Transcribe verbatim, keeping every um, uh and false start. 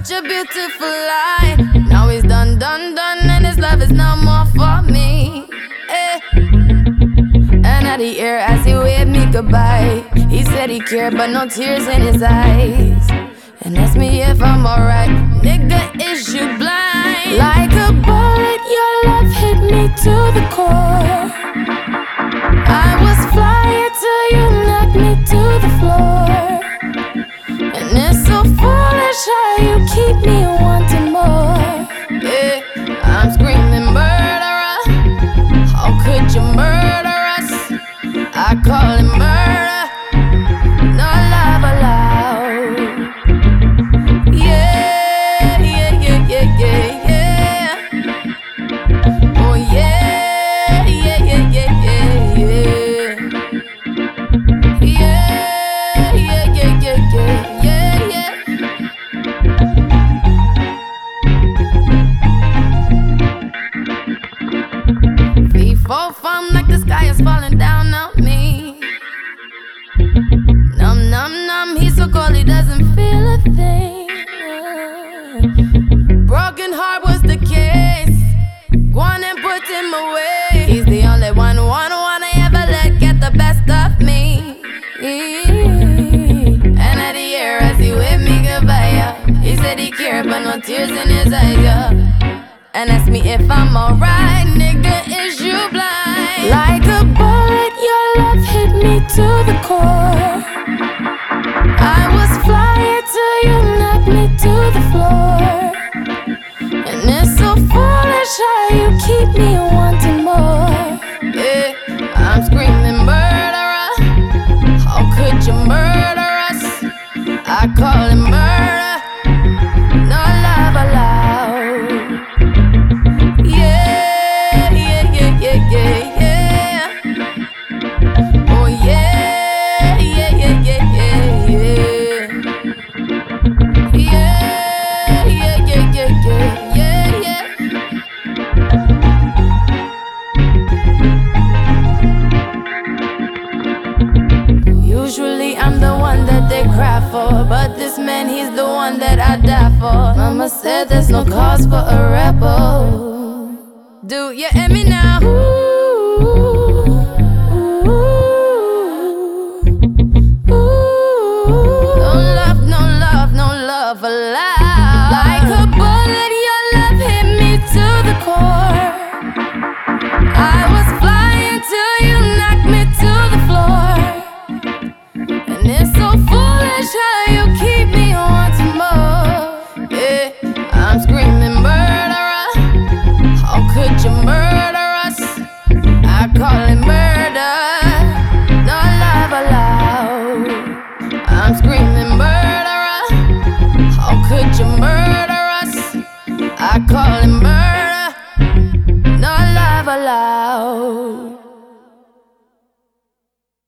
such a beautiful lie. Now he's done, done, done, and his love is no more for me. Eh. And at the air as he waved me goodbye, he said he cared but no tears in his eyes, and asked me if I'm alright. Nigga, is you blind? Like a bullet, your love hit me to the core. I was flying till you knocked me to the floor. And it's so foolish how you keep me wanting more. Yeah, I'm screaming murderer. How could you murder us? I call it murder. No love allowed. Yeah, yeah, yeah, yeah, yeah, yeah. Oh yeah, yeah, yeah, yeah, yeah, yeah. Yeah, yeah, yeah, yeah, yeah, yeah, yeah. Three, four, fun like the sky is falling down on me. Numb, numb, numb, he's so cold he doesn't feel a thing. Broken heart was the case. Go on and put him away. He's the only one, one, one I ever let get the best of me. And at the air as he waved me goodbye, yeah. He said he cared but no tears in his eyes, yeah. And asked me if I'm alright. Nigga, is you blind? Like a bullet, your love hit me to the core. I was flying till you knocked me to the floor. And it's so foolish how you keep me wanting more. Yeah, I'm screaming murderer. How could you murder us? I call it murder. No love allowed. Yeah, yeah, yeah, yeah, yeah, yeah. Oh yeah, yeah, yeah, yeah, yeah, yeah. Yeah, yeah, yeah, yeah, yeah, yeah, yeah. Usually I'm the one that they cry for, but this man, he's the one that I die for. Mama said there's no cause for a rebel. Do you hear me now? Ooh, ooh, ooh. No love, no love, no love allowed. Like a bullet, your love hit me to the core. I was flying till you knocked me to the floor. And it's so foolish how you keep me wanting more. Yeah, I'm screaming murderer. How could you murder us? I call it murder. No love allowed. I'm screaming murderer. How could you murder us? I call it murder. No love allowed.